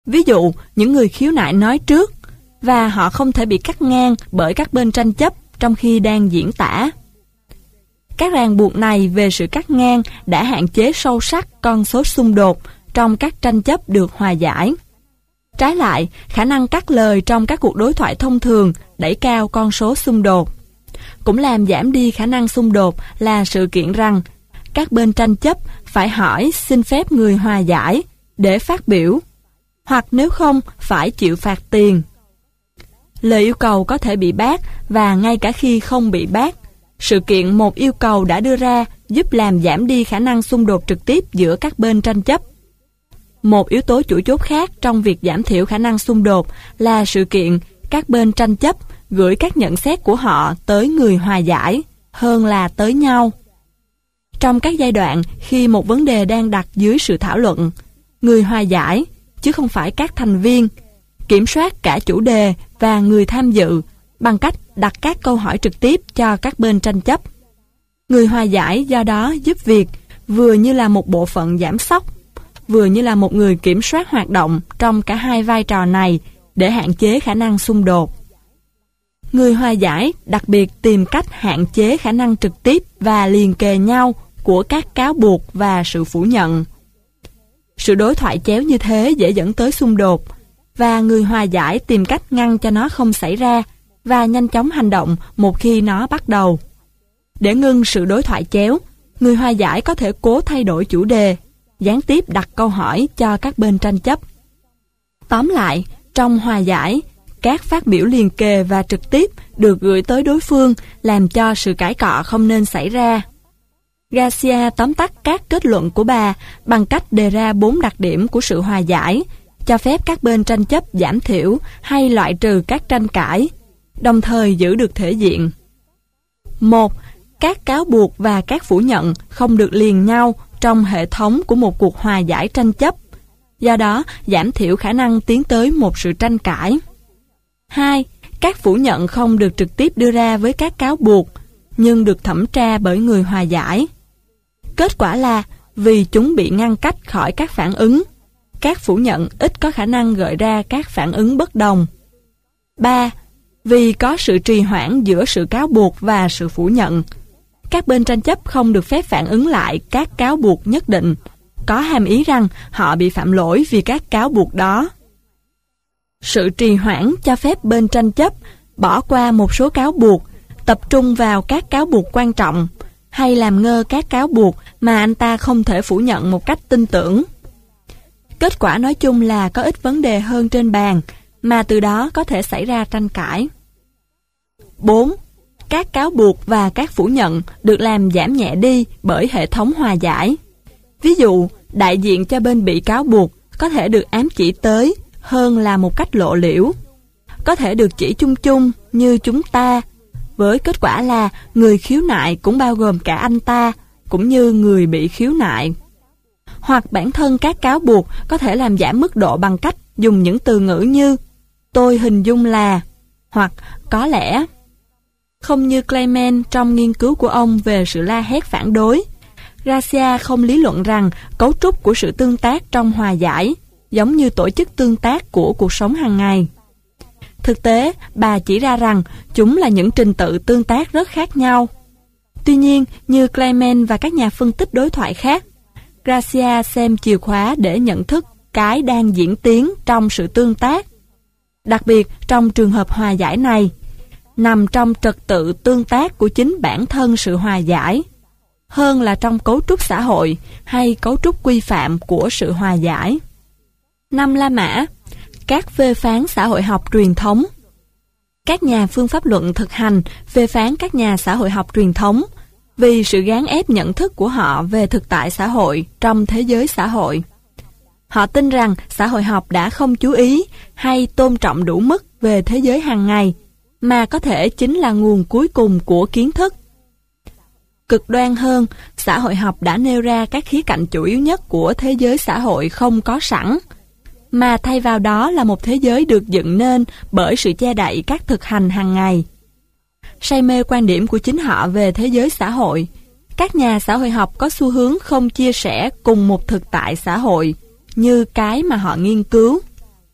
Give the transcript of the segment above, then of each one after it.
Ví dụ, những người khiếu nại nói trước, và họ không thể bị cắt ngang bởi các bên tranh chấp trong khi đang diễn tả. Các ràng buộc này về sự cắt ngang đã hạn chế sâu sắc con số xung đột trong các tranh chấp được hòa giải. Trái lại, khả năng cắt lời trong các cuộc đối thoại thông thường đẩy cao con số xung đột. Cũng làm giảm đi khả năng xung đột là sự kiện rằng các bên tranh chấp phải hỏi xin phép người hòa giải để phát biểu, hoặc nếu không phải chịu phạt tiền. Lời yêu cầu có thể bị bác, và ngay cả khi không bị bác, sự kiện một yêu cầu đã đưa ra giúp làm giảm đi khả năng xung đột trực tiếp giữa các bên tranh chấp. Một yếu tố chủ chốt khác trong việc giảm thiểu khả năng xung đột là sự kiện các bên tranh chấp gửi các nhận xét của họ tới người hòa giải hơn là tới nhau. Trong các giai đoạn khi một vấn đề đang đặt dưới sự thảo luận, người hòa giải, chứ không phải các thành viên, kiểm soát cả chủ đề và người tham dự bằng cách đặt các câu hỏi trực tiếp cho các bên tranh chấp. Người hòa giải do đó giúp việc vừa như là một bộ phận giảm sóc, vừa như là một người kiểm soát hoạt động trong cả hai vai trò này để hạn chế khả năng xung đột. Người hòa giải đặc biệt tìm cách hạn chế khả năng trực tiếp và liền kề nhau của các cáo buộc và sự phủ nhận. Sự đối thoại chéo như thế dễ dẫn tới xung đột, và người hòa giải tìm cách ngăn cho nó không xảy ra và nhanh chóng hành động một khi nó bắt đầu. Để ngưng sự đối thoại chéo, người hòa giải có thể cố thay đổi chủ đề, gián tiếp đặt câu hỏi cho các bên tranh chấp. Tóm lại, trong hòa giải, các phát biểu liền kề và trực tiếp được gửi tới đối phương làm cho sự cãi cọ không nên xảy ra. Garcia tóm tắt các kết luận của bà bằng cách đề ra 4 đặc điểm của sự hòa giải, cho phép các bên tranh chấp giảm thiểu hay loại trừ các tranh cãi, đồng thời giữ được thể diện. 1. Các cáo buộc và các phủ nhận không được liền nhau trong hệ thống của một cuộc hòa giải tranh chấp, do đó giảm thiểu khả năng tiến tới một sự tranh cãi. 2. Các phủ nhận không được trực tiếp đưa ra với các cáo buộc, nhưng được thẩm tra bởi người hòa giải. Kết quả là vì chúng bị ngăn cách khỏi các phản ứng, các phủ nhận ít có khả năng gợi ra các phản ứng bất đồng. 3. Vì có sự trì hoãn giữa sự cáo buộc và sự phủ nhận, các bên tranh chấp không được phép phản ứng lại các cáo buộc nhất định, có hàm ý rằng họ bị phạm lỗi vì các cáo buộc đó. Sự trì hoãn cho phép bên tranh chấp bỏ qua một số cáo buộc, tập trung vào các cáo buộc quan trọng, hay làm ngơ các cáo buộc mà anh ta không thể phủ nhận một cách tin tưởng. Kết quả nói chung là có ít vấn đề hơn trên bàn, mà từ đó có thể xảy ra tranh cãi. 4. Các cáo buộc và các phủ nhận được làm giảm nhẹ đi bởi hệ thống hòa giải. Ví dụ, đại diện cho bên bị cáo buộc có thể được ám chỉ tới hơn là một cách lộ liễu. Có thể được chỉ chung chung như chúng ta, với kết quả là người khiếu nại cũng bao gồm cả anh ta, cũng như người bị khiếu nại. Hoặc bản thân các cáo buộc có thể làm giảm mức độ bằng cách dùng những từ ngữ như tôi hình dung là, hoặc có lẽ. Không như Clement trong nghiên cứu của ông về sự la hét phản đối, Garcia không lý luận rằng cấu trúc của sự tương tác trong hòa giải giống như tổ chức tương tác của cuộc sống hàng ngày. Thực tế, bà chỉ ra rằng chúng là những trình tự tương tác rất khác nhau. Tuy nhiên, như Clement và các nhà phân tích đối thoại khác, Garcia xem chìa khóa để nhận thức cái đang diễn tiến trong sự tương tác. Đặc biệt trong trường hợp hòa giải này, nằm trong trật tự tương tác của chính bản thân sự hòa giải, hơn là trong cấu trúc xã hội hay cấu trúc quy phạm của sự hòa giải. 5. La Mã, các phê phán xã hội học truyền thống. Các nhà phương pháp luận thực hành phê phán các nhà xã hội học truyền thống vì sự gán ép nhận thức của họ về thực tại xã hội trong thế giới xã hội. Họ tin rằng xã hội học đã không chú ý hay tôn trọng đủ mức về thế giới hàng ngày, mà có thể chính là nguồn cuối cùng của kiến thức. Cực đoan hơn, xã hội học đã nêu ra các khía cạnh chủ yếu nhất của thế giới xã hội không có sẵn, mà thay vào đó là một thế giới được dựng nên bởi sự che đậy các thực hành hàng ngày. Say mê quan điểm của chính họ về thế giới xã hội, các nhà xã hội học có xu hướng không chia sẻ cùng một thực tại xã hội như cái mà họ nghiên cứu.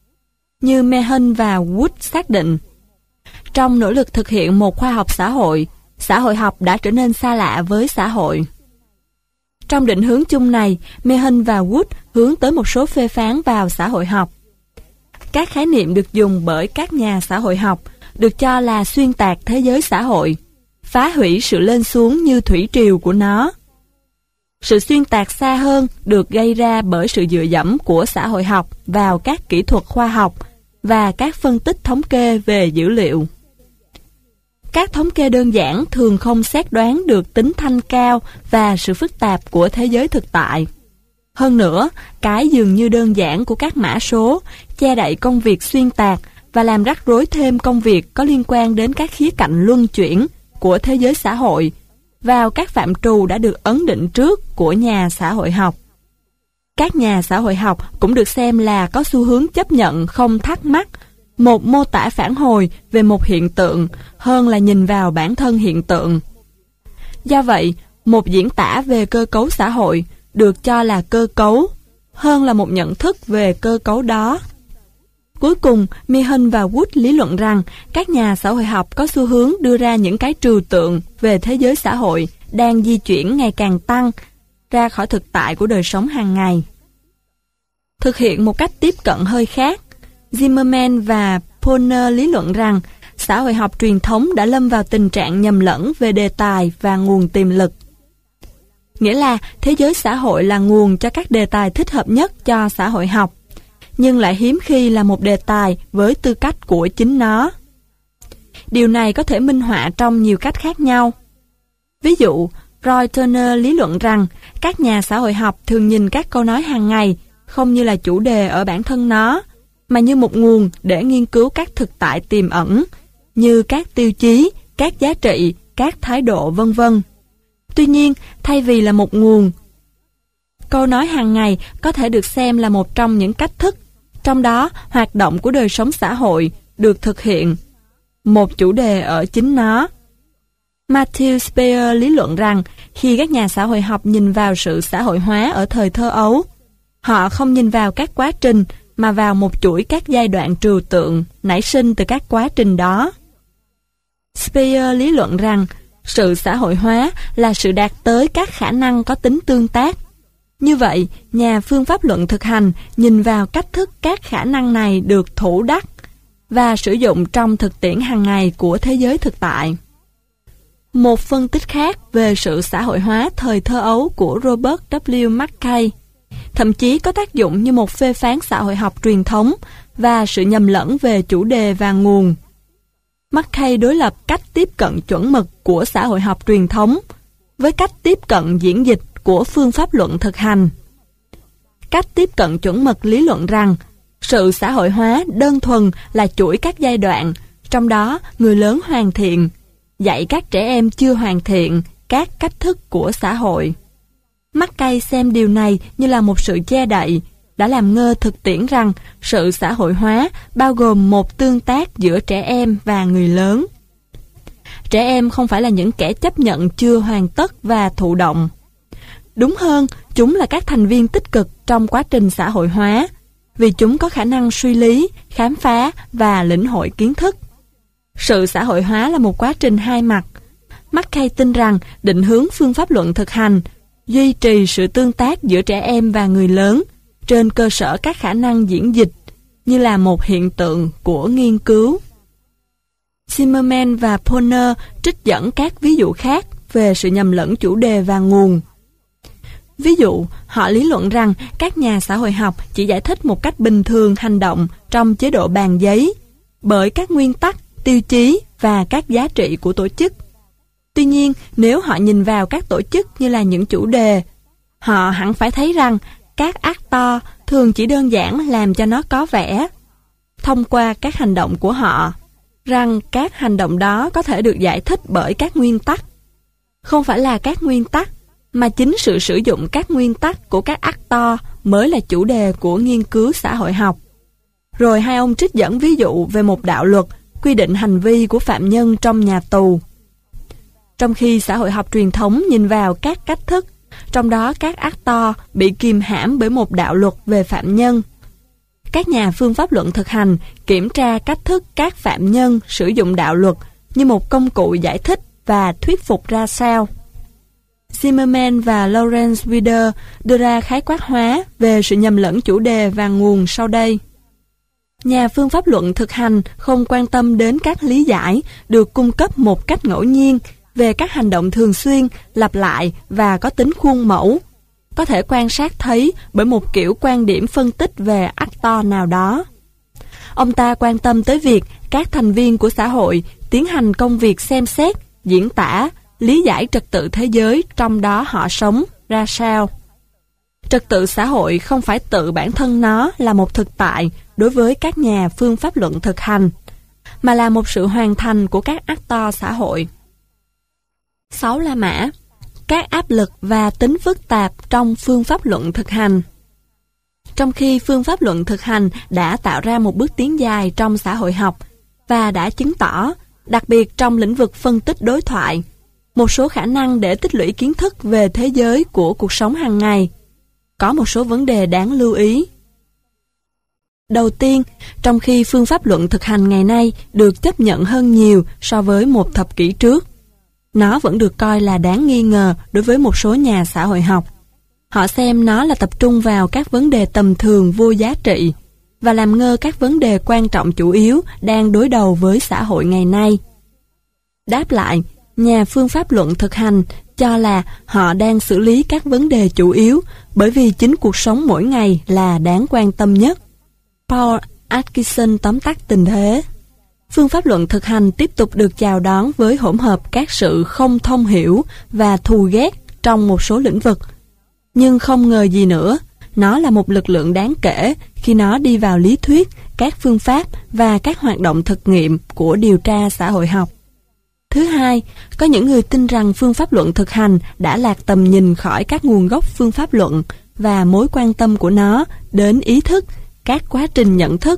như Meehan và Wood xác định. Trong nỗ lực thực hiện một khoa học xã hội học đã trở nên xa lạ với xã hội. Trong định hướng chung này, Meehan và Wood hướng tới một số phê phán vào xã hội học. Các khái niệm được dùng bởi các nhà xã hội học được cho là xuyên tạc thế giới xã hội, phá hủy sự lên xuống như thủy triều của nó. Sự xuyên tạc xa hơn được gây ra bởi sự dựa dẫm của xã hội học vào các kỹ thuật khoa học và các phân tích thống kê về dữ liệu. Các thống kê đơn giản thường không xét đoán được tính thanh cao và sự phức tạp của thế giới thực tại. Hơn nữa, cái dường như đơn giản của các mã số che đậy công việc xuyên tạc và làm rắc rối thêm công việc có liên quan đến các khía cạnh luân chuyển của thế giới xã hội vào các phạm trù đã được ấn định trước của nhà xã hội học. Các nhà xã hội học cũng được xem là có xu hướng chấp nhận không thắc mắc một mô tả phản hồi về một hiện tượng hơn là nhìn vào bản thân hiện tượng. Do vậy, một diễn tả về cơ cấu xã hội được cho là cơ cấu hơn là một nhận thức về cơ cấu đó. Cuối cùng, Meehan và Wood lý luận rằng các nhà xã hội học có xu hướng đưa ra những cái trừu tượng về thế giới xã hội đang di chuyển ngày càng tăng ra khỏi thực tại của đời sống hàng ngày. Thực hiện một cách tiếp cận hơi khác, Zimmerman và Poner lý luận rằng xã hội học truyền thống đã lâm vào tình trạng nhầm lẫn về đề tài và nguồn tiềm lực. Nghĩa là thế giới xã hội là nguồn cho các đề tài thích hợp nhất cho xã hội học, nhưng lại hiếm khi là một đề tài với tư cách của chính nó. Điều này có thể minh họa trong nhiều cách khác nhau. Ví dụ, Roy Turner lý luận rằng các nhà xã hội học thường nhìn các câu nói hàng ngày không như là chủ đề ở bản thân nó, mà như một nguồn để nghiên cứu các thực tại tiềm ẩn, như các tiêu chí, các giá trị, các thái độ vân vân. Tuy nhiên, thay vì là một nguồn, câu nói hàng ngày có thể được xem là một trong những cách thức, trong đó hoạt động của đời sống xã hội được thực hiện, một chủ đề ở chính nó. Matthew Speer lý luận rằng khi các nhà xã hội học nhìn vào sự xã hội hóa ở thời thơ ấu, họ không nhìn vào các quá trình mà vào một chuỗi các giai đoạn trừu tượng nảy sinh từ các quá trình đó. Speer lý luận rằng sự xã hội hóa là sự đạt tới các khả năng có tính tương tác. Như vậy, nhà phương pháp luận thực hành nhìn vào cách thức các khả năng này được thủ đắc và sử dụng trong thực tiễn hàng ngày của thế giới thực tại. Một phân tích khác về sự xã hội hóa thời thơ ấu của Robert W. Mackay thậm chí có tác dụng như một phê phán xã hội học truyền thống và sự nhầm lẫn về chủ đề và nguồn. Mackay đối lập cách tiếp cận chuẩn mực của xã hội học truyền thống với cách tiếp cận diễn dịch của phương pháp luận thực hành. Cách tiếp cận chuẩn mực lý luận rằng sự xã hội hóa đơn thuần là chuỗi các giai đoạn, trong đó người lớn hoàn thiện, dạy các trẻ em chưa hoàn thiện các cách thức của xã hội. Mackay xem điều này như là một sự che đậy, đã làm ngơ thực tiễn rằng sự xã hội hóa bao gồm một tương tác giữa trẻ em và người lớn. Trẻ em không phải là những kẻ chấp nhận chưa hoàn tất và thụ động. Đúng hơn, chúng là các thành viên tích cực trong quá trình xã hội hóa, vì chúng có khả năng suy lý, khám phá và lĩnh hội kiến thức. Sự xã hội hóa là một quá trình hai mặt. Mackay tin rằng định hướng phương pháp luận thực hành duy trì sự tương tác giữa trẻ em và người lớn trên cơ sở các khả năng diễn dịch như là một hiện tượng của nghiên cứu. Zimmerman và Poner trích dẫn các ví dụ khác về sự nhầm lẫn chủ đề và nguồn. Ví dụ, họ lý luận rằng các nhà xã hội học chỉ giải thích một cách bình thường hành động trong chế độ bàn giấy bởi các nguyên tắc, tiêu chí và các giá trị của tổ chức. Tuy nhiên, nếu họ nhìn vào các tổ chức như là những chủ đề, họ hẳn phải thấy rằng các actor thường chỉ đơn giản làm cho nó có vẻ, thông qua các hành động của họ, rằng các hành động đó có thể được giải thích bởi các nguyên tắc. Không phải là các nguyên tắc, mà chính sự sử dụng các nguyên tắc của các actor mới là chủ đề của nghiên cứu xã hội học. Rồi hai ông trích dẫn ví dụ về một đạo luật quy định hành vi của phạm nhân trong nhà tù. Trong khi xã hội học truyền thống nhìn vào các cách thức, trong đó các actor bị kìm hãm bởi một đạo luật về phạm nhân. Các nhà phương pháp luận thực hành kiểm tra cách thức các phạm nhân sử dụng đạo luật như một công cụ giải thích và thuyết phục ra sao. Zimmerman và Lawrence Weider đưa ra khái quát hóa về sự nhầm lẫn chủ đề và nguồn sau đây. Nhà phương pháp luận thực hành không quan tâm đến các lý giải được cung cấp một cách ngẫu nhiên về các hành động thường xuyên, lặp lại và có tính khuôn mẫu, có thể quan sát thấy bởi một kiểu quan điểm phân tích về actor nào đó. Ông ta quan tâm tới việc các thành viên của xã hội tiến hành công việc xem xét, diễn tả, lý giải trật tự thế giới trong đó họ sống ra sao. Trật tự xã hội không phải tự bản thân nó là một thực tại đối với các nhà phương pháp luận thực hành, mà là một sự hoàn thành của các actor xã hội. 6 La Mã. Các áp lực và tính phức tạp trong phương pháp luận thực hành. Trong khi phương pháp luận thực hành đã tạo ra một bước tiến dài trong xã hội học và đã chứng tỏ, đặc biệt trong lĩnh vực phân tích đối thoại, một số khả năng để tích lũy kiến thức về thế giới của cuộc sống hàng ngày, có một số vấn đề đáng lưu ý. Đầu tiên, trong khi phương pháp luận thực hành ngày nay được chấp nhận hơn nhiều so với một thập kỷ trước, nó vẫn được coi là đáng nghi ngờ đối với một số nhà xã hội học. Họ xem nó là tập trung vào các vấn đề tầm thường vô giá trị và làm ngơ các vấn đề quan trọng chủ yếu đang đối đầu với xã hội ngày nay. Đáp lại, nhà phương pháp luận thực hành cho là họ đang xử lý các vấn đề chủ yếu bởi vì chính cuộc sống mỗi ngày là đáng quan tâm nhất. Paul Atkinson tóm tắt tình thế. Phương pháp luận thực hành tiếp tục được chào đón với hỗn hợp các sự không thông hiểu và thù ghét trong một số lĩnh vực. Nhưng không ngờ gì nữa, nó là một lực lượng đáng kể khi nó đi vào lý thuyết, các phương pháp và các hoạt động thực nghiệm của điều tra xã hội học. Thứ hai, có những người tin rằng phương pháp luận thực hành đã lạc tầm nhìn khỏi các nguồn gốc phương pháp luận và mối quan tâm của nó đến ý thức, các quá trình nhận thức.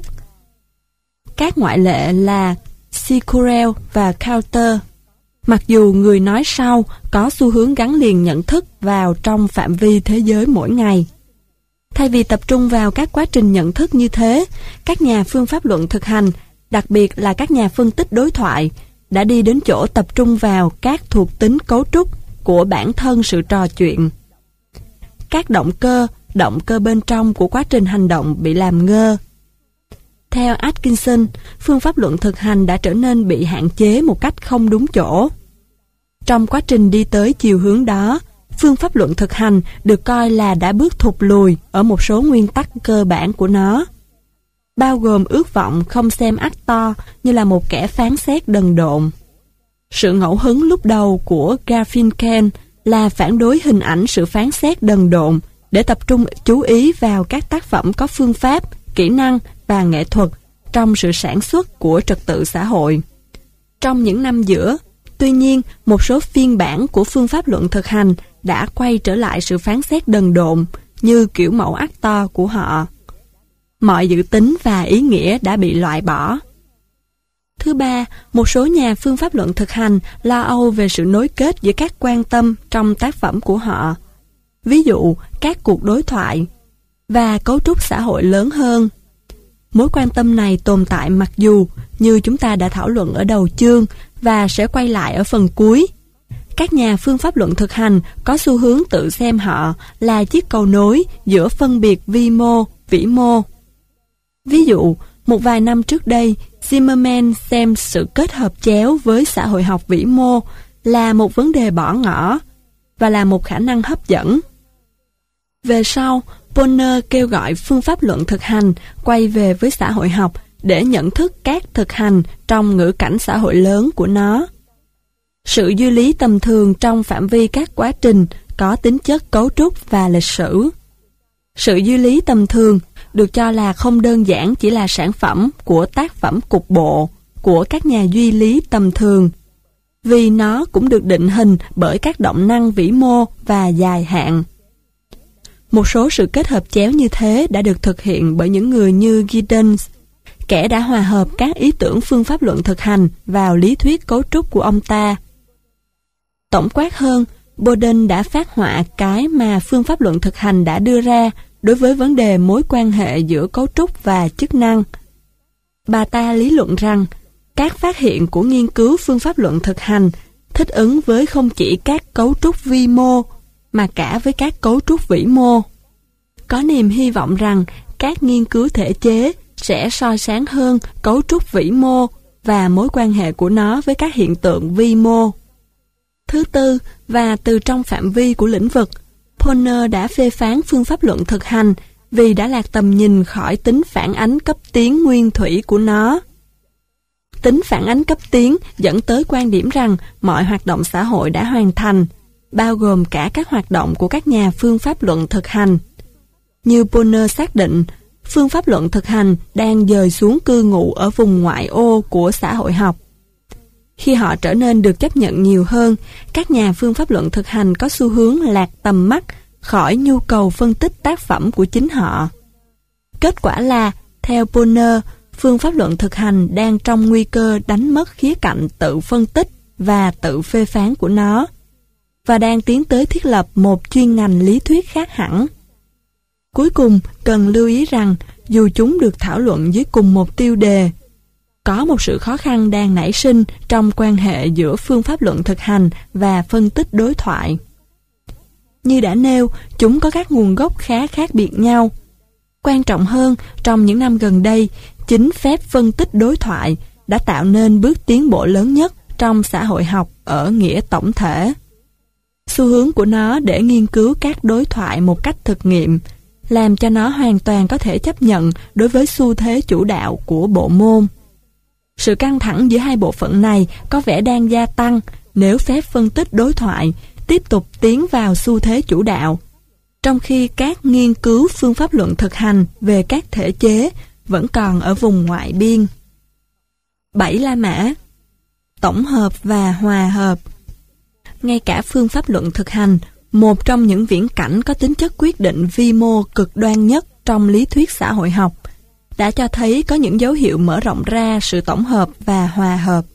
Các ngoại lệ là Sicurel và Coulter. Mặc dù người nói sau có xu hướng gắn liền nhận thức vào trong phạm vi thế giới mỗi ngày. Thay vì tập trung vào các quá trình nhận thức như thế, các nhà phương pháp luận thực hành, đặc biệt là các nhà phân tích đối thoại, đã đi đến chỗ tập trung vào các thuộc tính cấu trúc của bản thân sự trò chuyện. Các động cơ bên trong của quá trình hành động bị làm ngơ. Theo Atkinson, phương pháp luận thực hành đã trở nên bị hạn chế một cách không đúng chỗ. Trong quá trình đi tới chiều hướng đó, phương pháp luận thực hành được coi là đã bước thụt lùi ở một số nguyên tắc cơ bản của nó, bao gồm ước vọng không xem actor như là một kẻ phán xét đần độn. Sự ngẫu hứng lúc đầu của Garfinkel là phản đối hình ảnh sự phán xét đần độn để tập trung chú ý vào các tác phẩm có phương pháp, kỹ năng và nghệ thuật trong sự sản xuất của trật tự xã hội. Trong những năm giữa, tuy nhiên, một số phiên bản của phương pháp luận thực hành đã quay trở lại sự phán xét đần độn như kiểu mẫu actor của họ. Mọi dự tính và ý nghĩa đã bị loại bỏ. Thứ ba, một số nhà phương pháp luận thực hành lo âu về sự nối kết giữa các quan tâm trong tác phẩm của họ. Ví dụ, các cuộc đối thoại và cấu trúc xã hội lớn hơn. Mối quan tâm này tồn tại mặc dù, như chúng ta đã thảo luận ở đầu chương và sẽ quay lại ở phần cuối, các nhà phương pháp luận thực hành có xu hướng tự xem họ là chiếc cầu nối giữa phân biệt vi mô, vĩ mô. Ví dụ, một vài năm trước đây, Zimmerman xem sự kết hợp chéo với xã hội học vĩ mô là một vấn đề bỏ ngỏ và là một khả năng hấp dẫn. Về sau, Bonner kêu gọi phương pháp luận thực hành quay về với xã hội học để nhận thức các thực hành trong ngữ cảnh xã hội lớn của nó. Sự duy lý tầm thường trong phạm vi các quá trình có tính chất cấu trúc và lịch sử. Sự duy lý tầm thường được cho là không đơn giản chỉ là sản phẩm của tác phẩm cục bộ của các nhà duy lý tầm thường, vì nó cũng được định hình bởi các động năng vĩ mô và dài hạn. Một số sự kết hợp chéo như thế đã được thực hiện bởi những người như Giddens, kẻ đã hòa hợp các ý tưởng phương pháp luận thực hành vào lý thuyết cấu trúc của ông ta. Tổng quát hơn, Boden đã phác họa cái mà phương pháp luận thực hành đã đưa ra đối với vấn đề mối quan hệ giữa cấu trúc và chức năng. Bà ta lý luận rằng, các phát hiện của nghiên cứu phương pháp luận thực hành thích ứng với không chỉ các cấu trúc vi mô, mà cả với các cấu trúc vĩ mô. Có niềm hy vọng rằng các nghiên cứu thể chế sẽ soi sáng hơn cấu trúc vĩ mô và mối quan hệ của nó với các hiện tượng vi mô. Thứ tư, và từ trong phạm vi của lĩnh vực, Poner đã phê phán phương pháp luận thực hành vì đã lạc tầm nhìn khỏi tính phản ánh cấp tiến nguyên thủy của nó. Tính phản ánh cấp tiến dẫn tới quan điểm rằng mọi hoạt động xã hội đã hoàn thành, bao gồm cả các hoạt động của các nhà phương pháp luận thực hành. Như Poner xác định, phương pháp luận thực hành đang dời xuống cư ngụ ở vùng ngoại ô của xã hội học. Khi họ trở nên được chấp nhận nhiều hơn, các nhà phương pháp luận thực hành có xu hướng lạc tầm mắt khỏi nhu cầu phân tích tác phẩm của chính họ. Kết quả là, theo Poner, phương pháp luận thực hành đang trong nguy cơ đánh mất khía cạnh tự phân tích và tự phê phán của nó, và đang tiến tới thiết lập một chuyên ngành lý thuyết khác hẳn. Cuối cùng, cần lưu ý rằng, dù chúng được thảo luận dưới cùng một tiêu đề, có một sự khó khăn đang nảy sinh trong quan hệ giữa phương pháp luận thực hành và phân tích đối thoại. Như đã nêu, chúng có các nguồn gốc khá khác biệt nhau. Quan trọng hơn, trong những năm gần đây, chính phép phân tích đối thoại đã tạo nên bước tiến bộ lớn nhất trong xã hội học ở nghĩa tổng thể. Xu hướng của nó để nghiên cứu các đối thoại một cách thực nghiệm, làm cho nó hoàn toàn có thể chấp nhận đối với xu thế chủ đạo của bộ môn. Sự căng thẳng giữa hai bộ phận này có vẻ đang gia tăng nếu phép phân tích đối thoại tiếp tục tiến vào xu thế chủ đạo, trong khi các nghiên cứu phương pháp luận thực hành về các thể chế vẫn còn ở vùng ngoại biên. 7 La Mã. Tổng hợp và hòa hợp. Ngay cả phương pháp luận thực hành, một trong những viễn cảnh có tính chất quyết định vi mô cực đoan nhất trong lý thuyết xã hội học, đã cho thấy có những dấu hiệu mở rộng ra sự tổng hợp và hòa hợp.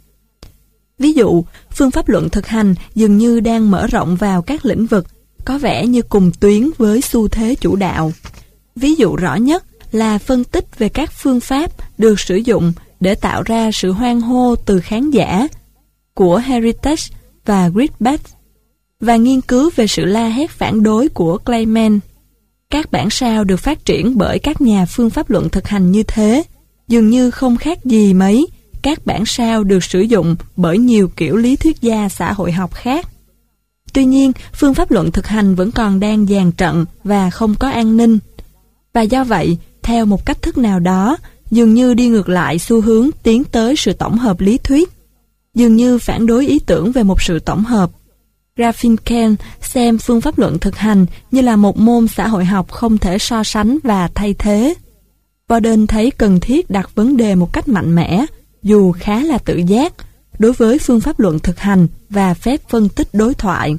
Ví dụ, phương pháp luận thực hành dường như đang mở rộng vào các lĩnh vực có vẻ như cùng tuyến với xu thế chủ đạo. Ví dụ rõ nhất là phân tích về các phương pháp được sử dụng để tạo ra sự hoan hô từ khán giả của Heritage và Gridbach, và nghiên cứu về sự la hét phản đối của Clayman. Các bản sao được phát triển bởi các nhà phương pháp luận thực hành như thế, dường như không khác gì mấy các bản sao được sử dụng bởi nhiều kiểu lý thuyết gia xã hội học khác. Tuy nhiên, phương pháp luận thực hành vẫn còn đang dàn trận và không có an ninh. Và do vậy, theo một cách thức nào đó, dường như đi ngược lại xu hướng tiến tới sự tổng hợp lý thuyết, dường như phản đối ý tưởng về một sự tổng hợp. Rafinken xem phương pháp luận thực hành như là một môn xã hội học không thể so sánh và thay thế. Borden thấy cần thiết đặt vấn đề một cách mạnh mẽ, dù khá là tự giác, đối với phương pháp luận thực hành và phép phân tích đối thoại.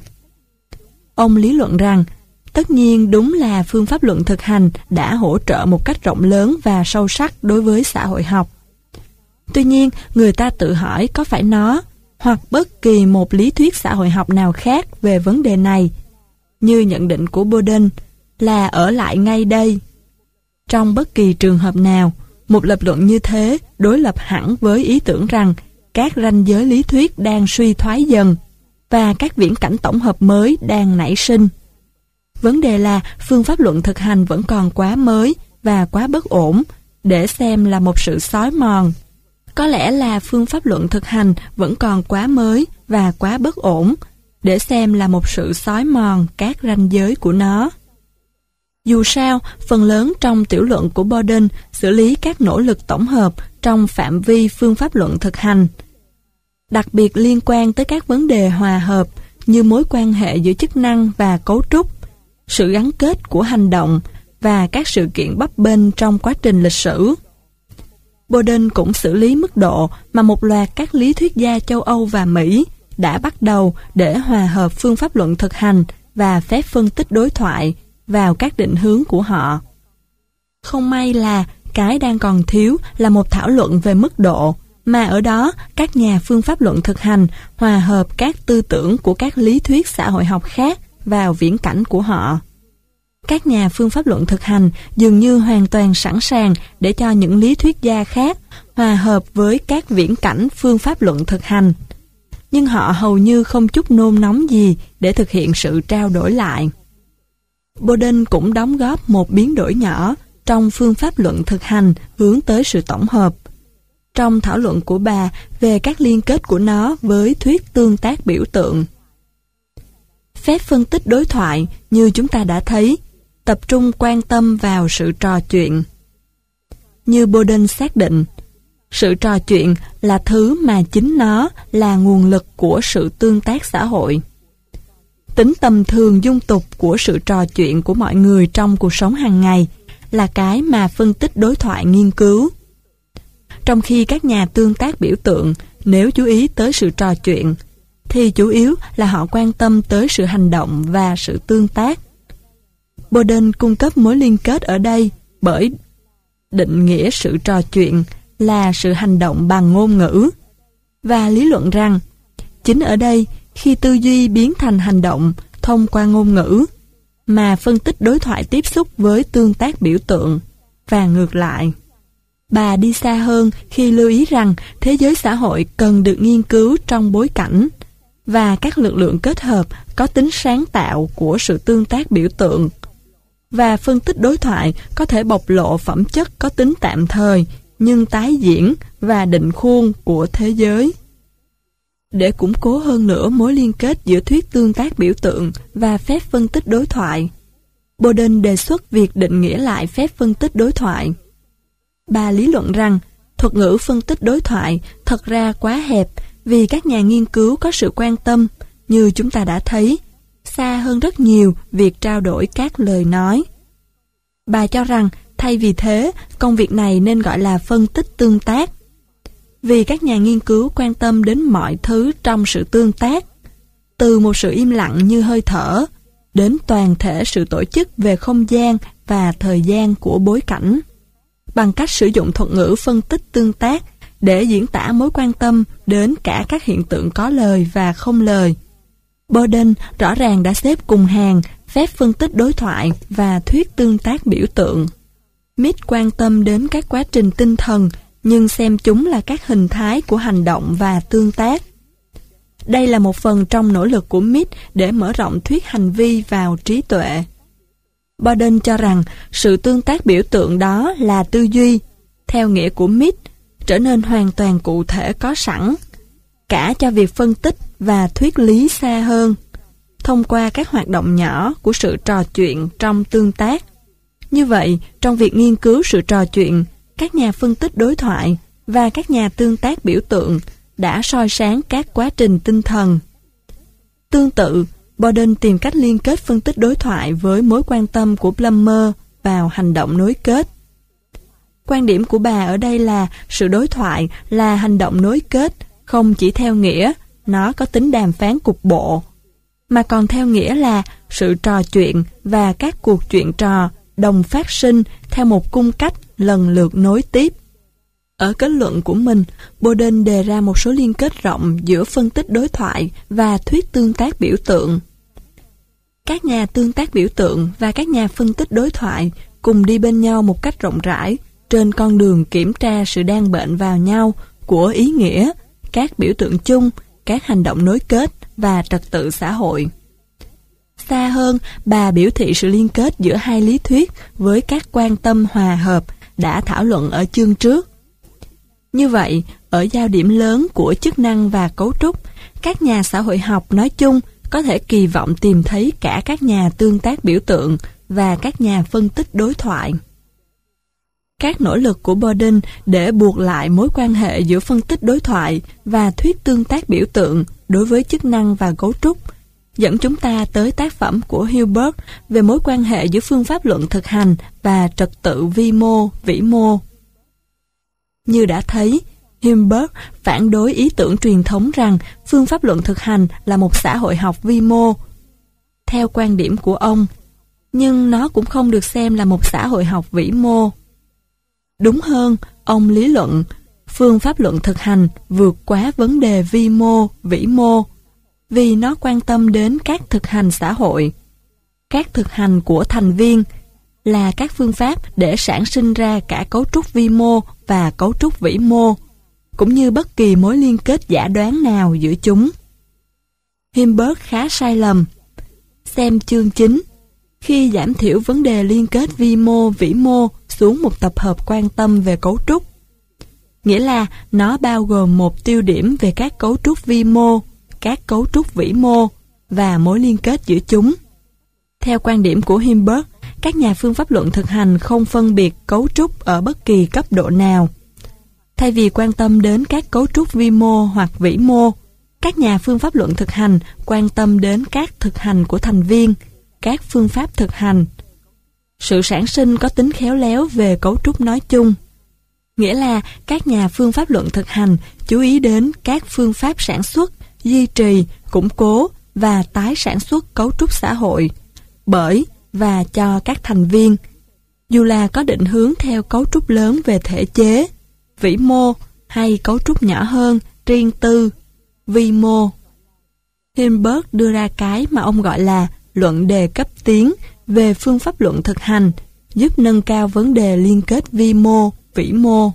Ông lý luận rằng, tất nhiên đúng là phương pháp luận thực hành đã hỗ trợ một cách rộng lớn và sâu sắc đối với xã hội học. Tuy nhiên, người ta tự hỏi có phải nó, hoặc bất kỳ một lý thuyết xã hội học nào khác về vấn đề này, như nhận định của Borden, là ở lại ngay đây. Trong bất kỳ trường hợp nào, một lập luận như thế đối lập hẳn với ý tưởng rằng các ranh giới lý thuyết đang suy thoái dần và các viễn cảnh tổng hợp mới đang nảy sinh. Vấn đề là phương pháp luận thực hành vẫn còn quá mới và quá bất ổn để xem là một sự xói mòn. Có lẽ là phương pháp luận thực hành vẫn còn quá mới và quá bất ổn để xem là một sự xói mòn các ranh giới của nó. Dù sao, phần lớn trong tiểu luận của Borden xử lý các nỗ lực tổng hợp trong phạm vi phương pháp luận thực hành, đặc biệt liên quan tới các vấn đề hòa hợp như mối quan hệ giữa chức năng và cấu trúc, sự gắn kết của hành động và các sự kiện bấp bênh trong quá trình lịch sử. Borden cũng xử lý mức độ mà một loạt các lý thuyết gia châu Âu và Mỹ đã bắt đầu để hòa hợp phương pháp luận thực hành và phép phân tích đối thoại vào các định hướng của họ. Không may là cái đang còn thiếu là một thảo luận về mức độ, mà ở đó các nhà phương pháp luận thực hành hòa hợp các tư tưởng của các lý thuyết xã hội học khác vào viễn cảnh của họ. Các nhà phương pháp luận thực hành dường như hoàn toàn sẵn sàng để cho những lý thuyết gia khác hòa hợp với các viễn cảnh phương pháp luận thực hành. Nhưng họ hầu như không chút nôn nóng gì để thực hiện sự trao đổi lại. Borden cũng đóng góp một biến đổi nhỏ trong phương pháp luận thực hành hướng tới sự tổng hợp. Trong thảo luận của bà về các liên kết của nó với thuyết tương tác biểu tượng. Phép phân tích đối thoại, như chúng ta đã thấy, tập trung quan tâm vào sự trò chuyện. Như Borden xác định, sự trò chuyện là thứ mà chính nó là nguồn lực của sự tương tác xã hội. Tính tầm thường dung tục của sự trò chuyện của mọi người trong cuộc sống hàng ngày là cái mà phân tích đối thoại nghiên cứu. Trong khi các nhà tương tác biểu tượng, nếu chú ý tới sự trò chuyện, thì chủ yếu là họ quan tâm tới sự hành động và sự tương tác. Borden cung cấp mối liên kết ở đây bởi định nghĩa sự trò chuyện là sự hành động bằng ngôn ngữ, và lý luận rằng chính ở đây, khi tư duy biến thành hành động thông qua ngôn ngữ, mà phân tích đối thoại tiếp xúc với tương tác biểu tượng, và ngược lại. Bà đi xa hơn khi lưu ý rằng thế giới xã hội cần được nghiên cứu trong bối cảnh, và các lực lượng kết hợp có tính sáng tạo của sự tương tác biểu tượng, và phân tích đối thoại có thể bộc lộ phẩm chất có tính tạm thời nhưng tái diễn và định khuôn của thế giới. Để củng cố hơn nữa mối liên kết giữa thuyết tương tác biểu tượng và phép phân tích đối thoại, Borden đề xuất việc định nghĩa lại phép phân tích đối thoại. Bà lý luận rằng thuật ngữ phân tích đối thoại thật ra quá hẹp vì các nhà nghiên cứu có sự quan tâm, như chúng ta đã thấy, xa hơn rất nhiều việc trao đổi các lời nói. Bà cho rằng thay vì thế, công việc này nên gọi là phân tích tương tác. Vì các nhà nghiên cứu quan tâm đến mọi thứ trong sự tương tác, từ một sự im lặng như hơi thở, đến toàn thể sự tổ chức về không gian và thời gian của bối cảnh, bằng cách sử dụng thuật ngữ phân tích tương tác để diễn tả mối quan tâm đến cả các hiện tượng có lời và không lời. Borden rõ ràng đã xếp cùng hàng phép phân tích đối thoại và thuyết tương tác biểu tượng. Mitt quan tâm đến các quá trình tinh thần, nhưng xem chúng là các hình thái của hành động và tương tác. Đây là một phần trong nỗ lực của Mitt để mở rộng thuyết hành vi vào trí tuệ. Borden cho rằng sự tương tác biểu tượng đó là tư duy, theo nghĩa của Mitt, trở nên hoàn toàn cụ thể có sẵn, cả cho việc phân tích và thuyết lý xa hơn, thông qua các hoạt động nhỏ của sự trò chuyện trong tương tác. Như vậy, trong việc nghiên cứu sự trò chuyện, các nhà phân tích đối thoại và các nhà tương tác biểu tượng đã soi sáng các quá trình tinh thần. Tương tự, Borden tìm cách liên kết phân tích đối thoại với mối quan tâm của Plummer vào hành động nối kết. Quan điểm của bà ở đây là sự đối thoại là hành động nối kết không chỉ theo nghĩa nó có tính đàm phán cục bộ, mà còn theo nghĩa là sự trò chuyện và các cuộc chuyện trò đồng phát sinh theo một cung cách lần lượt nối tiếp. Ở kết luận của mình, Borden đề ra một số liên kết rộng giữa phân tích đối thoại và thuyết tương tác biểu tượng. Các nhà tương tác biểu tượng và các nhà phân tích đối thoại cùng đi bên nhau một cách rộng rãi trên con đường kiểm tra sự đan bệnh vào nhau của ý nghĩa, các biểu tượng chung, các hành động nối kết và trật tự xã hội. Xa hơn, bà biểu thị sự liên kết giữa hai lý thuyết với các quan tâm hòa hợp đã thảo luận ở chương trước. Như vậy, ở giao điểm lớn của chức năng và cấu trúc, các nhà xã hội học nói chung có thể kỳ vọng tìm thấy cả các nhà tương tác biểu tượng và các nhà phân tích đối thoại. Các nỗ lực của Borden để buộc lại mối quan hệ giữa phân tích đối thoại và thuyết tương tác biểu tượng đối với chức năng và cấu trúc dẫn chúng ta tới tác phẩm của Hilbert về mối quan hệ giữa phương pháp luận thực hành và trật tự vi mô, vĩ mô. Như đã thấy, Hilbert phản đối ý tưởng truyền thống rằng phương pháp luận thực hành là một xã hội học vi mô. Theo quan điểm của ông, nhưng nó cũng không được xem là một xã hội học vĩ mô. Đúng hơn, ông lý luận, phương pháp luận thực hành vượt quá vấn đề vi mô, vĩ mô, vì nó quan tâm đến các thực hành xã hội. các thực hành của thành viên là các phương pháp để sản sinh ra cả cấu trúc vi mô và cấu trúc vĩ mô, cũng như bất kỳ mối liên kết giả đoán nào giữa chúng. Hilbert khá sai lầm. Xem chương 9. Khi giảm thiểu vấn đề liên kết vi mô, vĩ mô xuống một tập hợp quan tâm về cấu trúc. Nghĩa là nó bao gồm một tiêu điểm về các cấu trúc vi mô, các cấu trúc vĩ mô và mối liên kết giữa chúng. Theo quan điểm của Hilbert, các nhà phương pháp luận thực hành không phân biệt cấu trúc ở bất kỳ cấp độ nào. Thay vì quan tâm đến các cấu trúc vi mô hoặc vĩ mô, các nhà phương pháp luận thực hành quan tâm đến các thực hành của thành viên, các phương pháp thực hành. Sự sản sinh có tính khéo léo về cấu trúc nói chung. Nghĩa là các nhà phương pháp luận thực hành chú ý đến các phương pháp sản xuất, duy trì, củng cố và tái sản xuất cấu trúc xã hội, bởi và cho các thành viên, dù là có định hướng theo cấu trúc lớn về thể chế, vĩ mô hay cấu trúc nhỏ hơn, riêng tư, vi mô. Hilbert đưa ra cái mà ông gọi là luận đề cấp tiến về phương pháp luận thực hành, giúp nâng cao vấn đề liên kết vi mô, vĩ mô.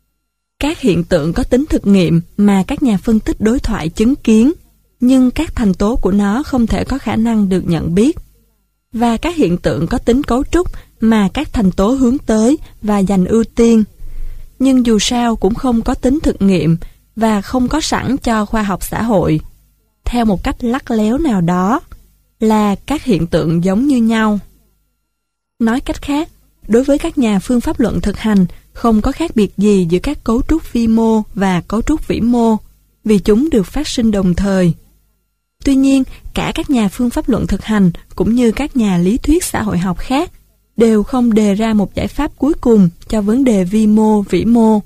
Các hiện tượng có tính thực nghiệm mà các nhà phân tích đối thoại chứng kiến, nhưng các thành tố của nó không thể có khả năng được nhận biết. Và các hiện tượng có tính cấu trúc mà các thành tố hướng tới và dành ưu tiên, nhưng dù sao cũng không có tính thực nghiệm và không có sẵn cho khoa học xã hội. Theo một cách lắt léo nào đó, là các hiện tượng giống như nhau. Nói cách khác, đối với các nhà phương pháp luận thực hành, không có khác biệt gì giữa các cấu trúc vi mô và cấu trúc vĩ mô, vì chúng được phát sinh đồng thời. Tuy nhiên, cả các nhà phương pháp luận thực hành cũng như các nhà lý thuyết xã hội học khác đều không đề ra một giải pháp cuối cùng cho vấn đề vi mô, vĩ mô.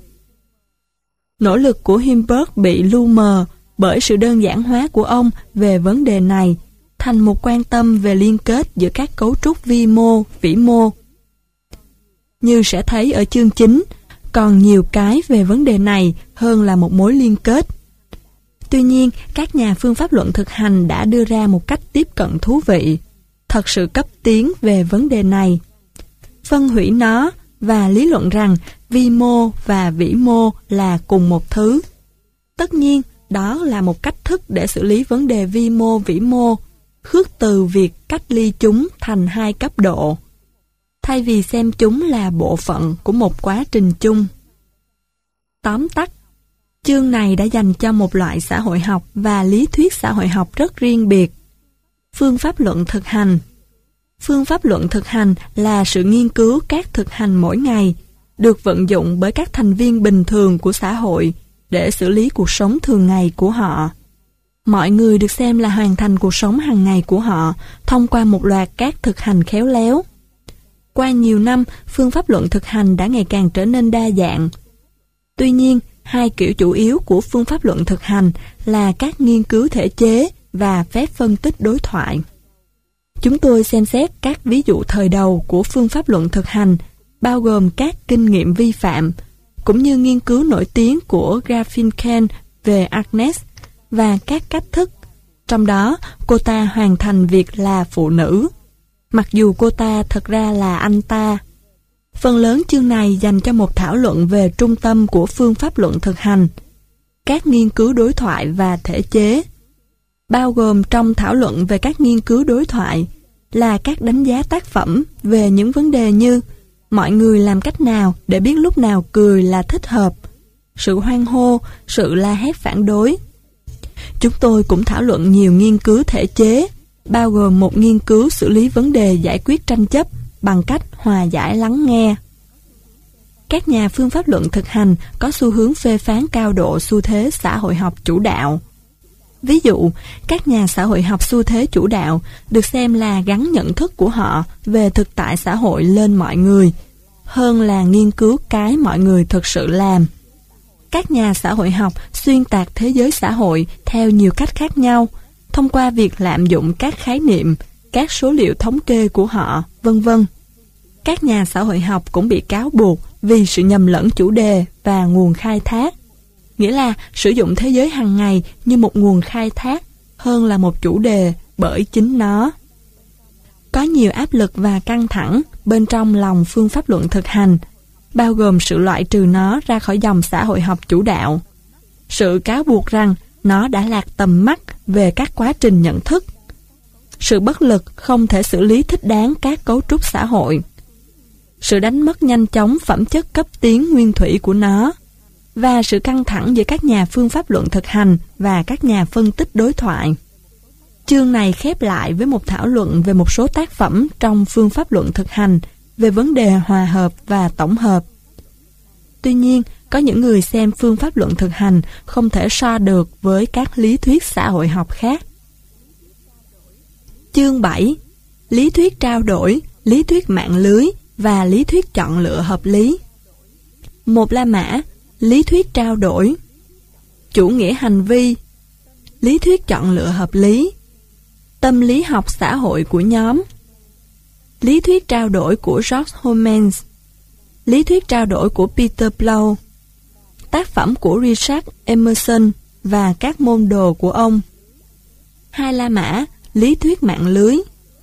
Nỗ lực của Hilbert bị lu mờ bởi sự đơn giản hóa của ông về vấn đề này thành một quan tâm về liên kết giữa các cấu trúc vi mô, vĩ mô. Như sẽ thấy ở chương 9, còn nhiều cái về vấn đề này hơn là một mối liên kết. Tuy nhiên, các nhà phương pháp luận thực hành đã đưa ra một cách tiếp cận thú vị, thật sự cấp tiến về vấn đề này. Phân hủy nó và lý luận rằng vi mô và vĩ mô là cùng một thứ. Tất nhiên, đó là một cách thức để xử lý vấn đề vi mô vĩ mô, khước từ việc cách ly chúng thành hai cấp độ, thay vì xem chúng là bộ phận của một quá trình chung. Tóm tắt, chương này đã dành cho một loại xã hội học và lý thuyết xã hội học rất riêng biệt. Phương pháp luận thực hành. Phương pháp luận thực hành là sự nghiên cứu các thực hành mỗi ngày, được vận dụng bởi các thành viên bình thường của xã hội để xử lý cuộc sống thường ngày của họ. Mọi người được xem là hoàn thành cuộc sống hàng ngày của họ thông qua một loạt các thực hành khéo léo. Qua nhiều năm, phương pháp luận thực hành đã ngày càng trở nên đa dạng. Tuy nhiên, hai kiểu chủ yếu của phương pháp luận thực hành là các nghiên cứu thể chế và phép phân tích đối thoại. Chúng tôi xem xét các ví dụ thời đầu của phương pháp luận thực hành, bao gồm các kinh nghiệm vi phạm, cũng như nghiên cứu nổi tiếng của Garfinkel về Agnes và các cách thức. Trong đó, cô ta hoàn thành việc là phụ nữ, mặc dù cô ta thật ra là anh ta. Phần lớn chương này dành cho một thảo luận về trung tâm của phương pháp luận thực hành, các nghiên cứu đối thoại và thể chế. Bao gồm trong thảo luận về các nghiên cứu đối thoại là các đánh giá tác phẩm về những vấn đề như mọi người làm cách nào để biết lúc nào cười là thích hợp, sự hoan hô, sự la hét phản đối. Chúng tôi cũng thảo luận nhiều nghiên cứu thể chế, bao gồm một nghiên cứu xử lý vấn đề giải quyết tranh chấp bằng cách hòa giải lắng nghe. Các nhà phương pháp luận thực hành có xu hướng phê phán cao độ xu thế xã hội học chủ đạo. Ví dụ, các nhà xã hội học xu thế chủ đạo được xem là gắn nhận thức của họ về thực tại xã hội lên mọi người, hơn là nghiên cứu cái mọi người thực sự làm. Các nhà xã hội học xuyên tạc thế giới xã hội theo nhiều cách khác nhau, thông qua việc lạm dụng các khái niệm, các số liệu thống kê của họ, vân vân. Các nhà xã hội học cũng bị cáo buộc vì sự nhầm lẫn chủ đề và nguồn khai thác, nghĩa là sử dụng thế giới hàng ngày như một nguồn khai thác hơn là một chủ đề bởi chính nó. Có nhiều áp lực và căng thẳng bên trong lòng phương pháp luận thực hành, bao gồm sự loại trừ nó ra khỏi dòng xã hội học chủ đạo, sự cáo buộc rằng nó đã lạc tầm mắt về các quá trình nhận thức, sự bất lực không thể xử lý thích đáng các cấu trúc xã hội, sự đánh mất nhanh chóng phẩm chất cấp tiến nguyên thủy của nó, và sự căng thẳng giữa các nhà phương pháp luận thực hành và các nhà phân tích đối thoại. Chương này khép lại với một thảo luận về một số tác phẩm trong phương pháp luận thực hành về vấn đề hòa hợp và tổng hợp. Tuy nhiên, có những người xem phương pháp luận thực hành không thể so được với các lý thuyết xã hội học khác. Chương 7. Lý thuyết trao đổi, lý thuyết mạng lưới và lý thuyết chọn lựa hợp lý. 1 La Mã, lý thuyết trao đổi. Chủ nghĩa hành vi, lý thuyết chọn lựa hợp lý. Tâm lý học xã hội của nhóm. Lý thuyết trao đổi của George Homans. Lý thuyết trao đổi của Peter Blow. Tác phẩm của Richard Emerson và các môn đồ của ông. 2 La Mã, lý thuyết mạng lưới.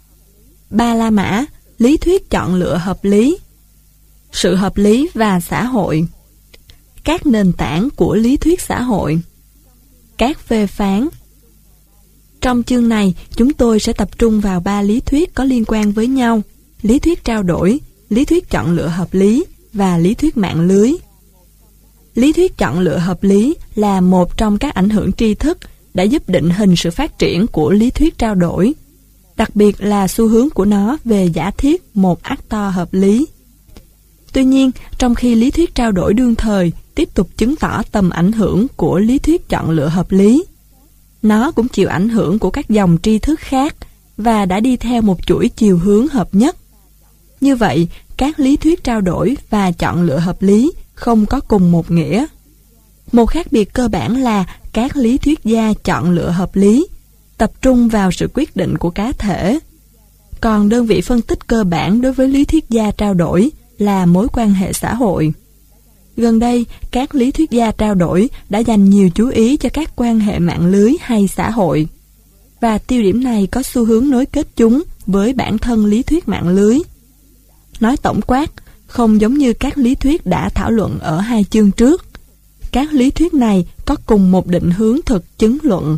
3 La Mã, lý thuyết chọn lựa hợp lý. Sự hợp lý và xã hội. Các nền tảng của lý thuyết xã hội. Các phê phán. Trong chương này, chúng tôi sẽ tập trung vào 3 lý thuyết có liên quan với nhau: lý thuyết trao đổi, lý thuyết chọn lựa hợp lý và lý thuyết mạng lưới. Lý thuyết chọn lựa hợp lý là một trong các ảnh hưởng tri thức đã giúp định hình sự phát triển của lý thuyết trao đổi, đặc biệt là xu hướng của nó về giả thiết một actor hợp lý. Tuy nhiên, trong khi lý thuyết trao đổi đương thời tiếp tục chứng tỏ tầm ảnh hưởng của lý thuyết chọn lựa hợp lý, nó cũng chịu ảnh hưởng của các dòng tri thức khác và đã đi theo một chuỗi chiều hướng hợp nhất. Như vậy, các lý thuyết trao đổi và chọn lựa hợp lý không có cùng một nghĩa. Một khác biệt cơ bản là các lý thuyết gia chọn lựa hợp lý tập trung vào sự quyết định của cá thể, còn đơn vị phân tích cơ bản đối với lý thuyết gia trao đổi là mối quan hệ xã hội. Gần đây, các lý thuyết gia trao đổi đã dành nhiều chú ý cho các quan hệ mạng lưới hay xã hội, và tiêu điểm này có xu hướng nối kết chúng với bản thân lý thuyết mạng lưới. Nói tổng quát, không giống như các lý thuyết đã thảo luận ở 2 chương trước, các lý thuyết này có cùng một định hướng thực chứng luận.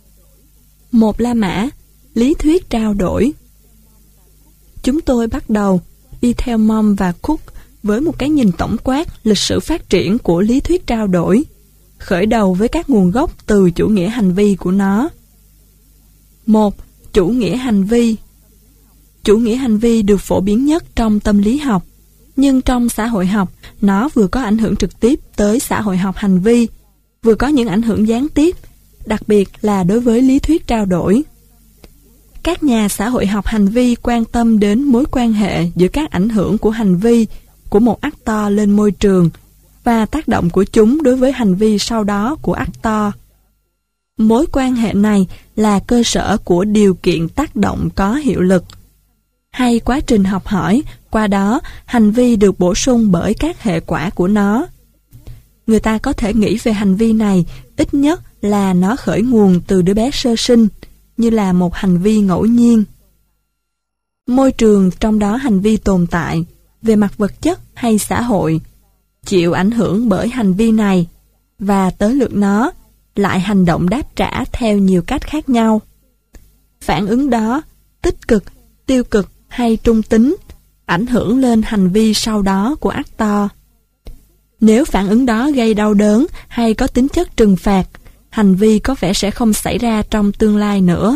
1 La Mã, lý thuyết trao đổi. Chúng tôi bắt đầu đi theo Mom và Cook với một cái nhìn tổng quát lịch sử phát triển của lý thuyết trao đổi, khởi đầu với các nguồn gốc từ chủ nghĩa hành vi của nó. 1. Chủ nghĩa hành vi. Chủ nghĩa hành vi được phổ biến nhất trong tâm lý học, nhưng trong xã hội học, nó vừa có ảnh hưởng trực tiếp tới xã hội học hành vi, vừa có những ảnh hưởng gián tiếp, đặc biệt là đối với lý thuyết trao đổi. Các nhà xã hội học hành vi quan tâm đến mối quan hệ giữa các ảnh hưởng của hành vi của một actor lên môi trường và tác động của chúng đối với hành vi sau đó của actor. Mối quan hệ này là cơ sở của điều kiện tác động có hiệu lực, hay quá trình học hỏi, qua đó hành vi được bổ sung bởi các hệ quả của nó. Người ta có thể nghĩ về hành vi này ít nhất là nó khởi nguồn từ đứa bé sơ sinh, như là một hành vi ngẫu nhiên. Môi trường trong đó hành vi tồn tại, về mặt vật chất hay xã hội, chịu ảnh hưởng bởi hành vi này, và tới lượt nó lại hành động đáp trả theo nhiều cách khác nhau. Phản ứng đó, tích cực, tiêu cực hay trung tính, ảnh hưởng lên hành vi sau đó của actor. Nếu phản ứng đó gây đau đớn hay có tính chất trừng phạt, hành vi có vẻ sẽ không xảy ra trong tương lai nữa.